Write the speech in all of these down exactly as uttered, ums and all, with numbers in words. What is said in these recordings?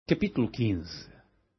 Capítulo quinze.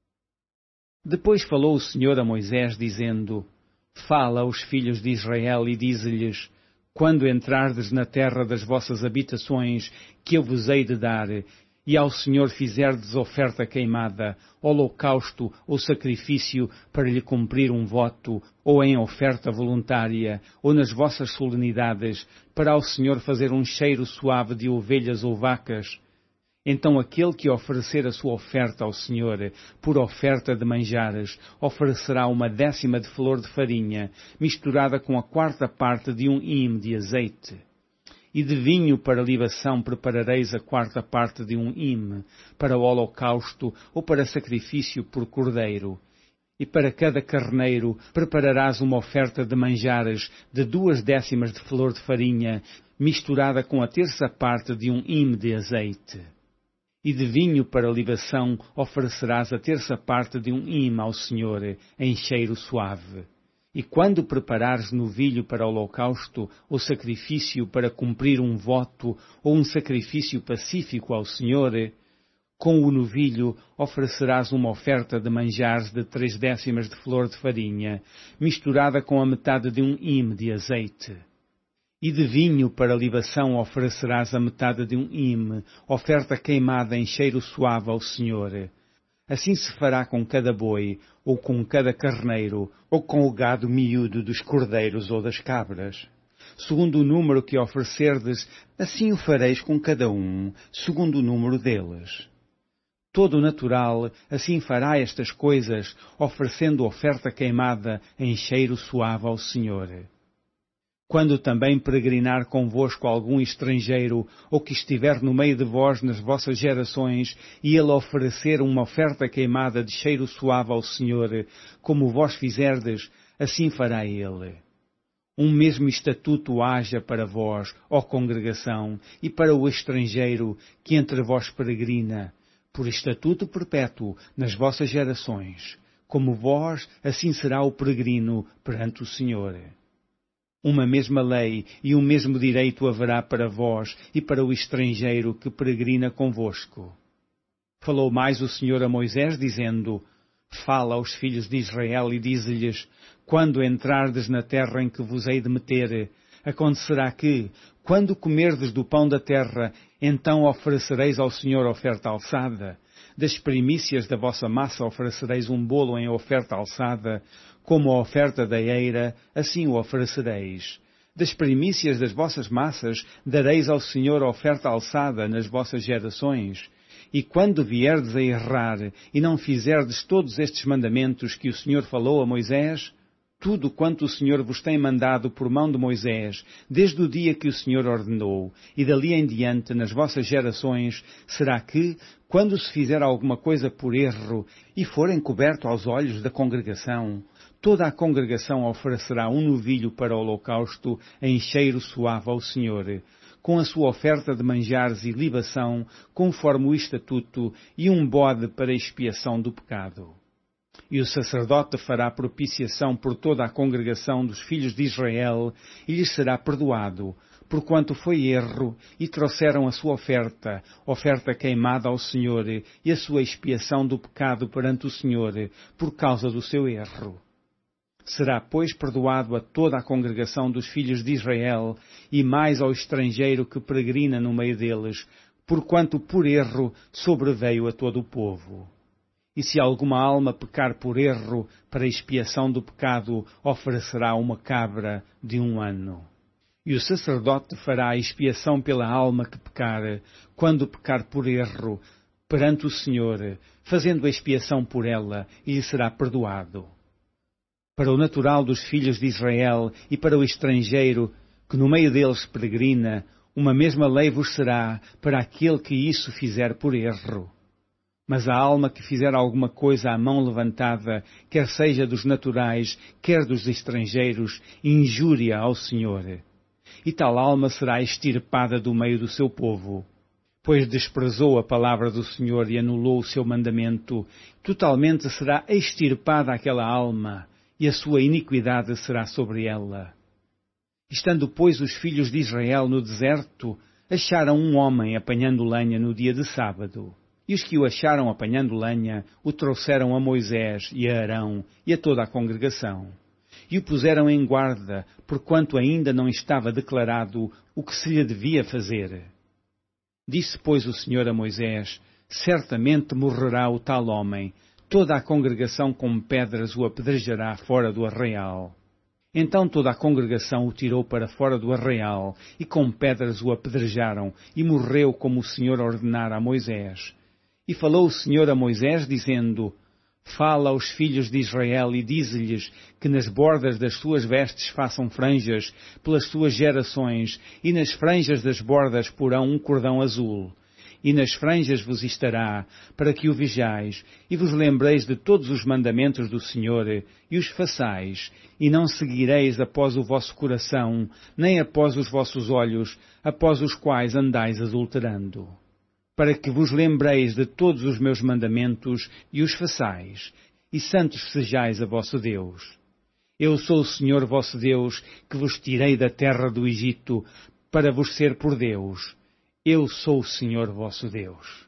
Depois falou o Senhor a Moisés, dizendo: Fala aos filhos de Israel e dize-lhes: Quando entrardes na terra das vossas habitações, que eu vos hei de dar, e ao Senhor fizerdes oferta queimada, holocausto ou sacrifício para lhe cumprir um voto, ou em oferta voluntária, ou nas vossas solenidades, para ao Senhor fazer um cheiro suave de ovelhas ou vacas, então aquele que oferecer a sua oferta ao Senhor, por oferta de manjares, oferecerá uma décima de flor de farinha, misturada com a quarta parte de um him de azeite. E de vinho para libação preparareis a quarta parte de um him, para o holocausto ou para sacrifício por cordeiro. E para cada carneiro prepararás uma oferta de manjares de duas décimas de flor de farinha, misturada com a terça parte de um him de azeite. E de vinho para libação oferecerás a terça parte de um him ao Senhor, em cheiro suave. E quando preparares novilho para o holocausto, ou sacrifício para cumprir um voto, ou um sacrifício pacífico ao Senhor, com o novilho oferecerás uma oferta de manjares de três décimas de flor de farinha, misturada com a metade de um him de azeite. E de vinho para libação oferecerás a metade de um him, oferta queimada em cheiro suave ao Senhor. Assim se fará com cada boi, ou com cada carneiro, ou com o gado miúdo dos cordeiros ou das cabras. Segundo o número que oferecerdes, assim o fareis com cada um, segundo o número deles. Todo natural assim fará estas coisas, oferecendo oferta queimada em cheiro suave ao Senhor. Quando também peregrinar convosco algum estrangeiro, ou que estiver no meio de vós nas vossas gerações, e ele oferecer uma oferta queimada de cheiro suave ao Senhor, como vós fizerdes, assim fará ele. Um mesmo estatuto haja para vós, ó congregação, e para o estrangeiro que entre vós peregrina, por estatuto perpétuo nas vossas gerações. Como vós, assim será o peregrino perante o Senhor. Uma mesma lei e um mesmo direito haverá para vós e para o estrangeiro que peregrina convosco. Falou mais o Senhor a Moisés, dizendo: Fala aos filhos de Israel e dize-lhes: Quando entrardes na terra em que vos hei de meter, acontecerá que, quando comerdes do pão da terra, então oferecereis ao Senhor oferta alçada. Das primícias da vossa massa oferecereis um bolo em oferta alçada, como a oferta da eira, assim o oferecereis. Das primícias das vossas massas dareis ao Senhor oferta alçada nas vossas gerações. E quando vierdes a errar, e não fizerdes todos estes mandamentos que o Senhor falou a Moisés, tudo quanto o Senhor vos tem mandado por mão de Moisés, desde o dia que o Senhor ordenou, e dali em diante nas vossas gerações, será que, quando se fizer alguma coisa por erro, e for encoberto aos olhos da congregação, toda a congregação oferecerá um novilho para o holocausto em cheiro suave ao Senhor, com a sua oferta de manjares e libação, conforme o estatuto, e um bode para expiação do pecado. E o sacerdote fará propiciação por toda a congregação dos filhos de Israel, e lhes será perdoado, porquanto foi erro, e trouxeram a sua oferta, oferta queimada ao Senhor, e a sua expiação do pecado perante o Senhor, por causa do seu erro. Será, pois, perdoado a toda a congregação dos filhos de Israel, e mais ao estrangeiro que peregrina no meio deles, porquanto por erro sobreveio a todo o povo. E se alguma alma pecar por erro, para expiação do pecado, oferecerá uma cabra de um ano. E o sacerdote fará a expiação pela alma que pecar, quando pecar por erro, perante o Senhor, fazendo a expiação por ela, e lhe será perdoado. Para o natural dos filhos de Israel e para o estrangeiro, que no meio deles peregrina, uma mesma lei vos será para aquele que isso fizer por erro. Mas a alma que fizer alguma coisa à mão levantada, quer seja dos naturais, quer dos estrangeiros, injúria ao Senhor. E tal alma será extirpada do meio do seu povo. Pois desprezou a palavra do Senhor e anulou o seu mandamento, totalmente será extirpada aquela alma, e a sua iniquidade será sobre ela. Estando, pois, os filhos de Israel no deserto, acharam um homem apanhando lenha no dia de sábado. E os que o acharam apanhando lenha, o trouxeram a Moisés e a Arão e a toda a congregação. E o puseram em guarda, porquanto ainda não estava declarado o que se lhe devia fazer. Disse, pois, o Senhor a Moisés: certamente morrerá o tal homem, toda a congregação com pedras o apedrejará fora do arraial. Então toda a congregação o tirou para fora do arraial, e com pedras o apedrejaram, e morreu como o Senhor ordenara a Moisés. E falou o Senhor a Moisés, dizendo: fala aos filhos de Israel e dize-lhes que nas bordas das suas vestes façam franjas pelas suas gerações, e nas franjas das bordas porão um cordão azul. E nas franjas vos estará, para que o vejais, e vos lembreis de todos os mandamentos do Senhor, e os façais, e não seguireis após o vosso coração, nem após os vossos olhos, após os quais andais adulterando. Para que vos lembreis de todos os meus mandamentos, e os façais, e santos sejais a vosso Deus. Eu sou o Senhor vosso Deus, que vos tirei da terra do Egito, para vos ser por Deus. Eu sou o Senhor vosso Deus.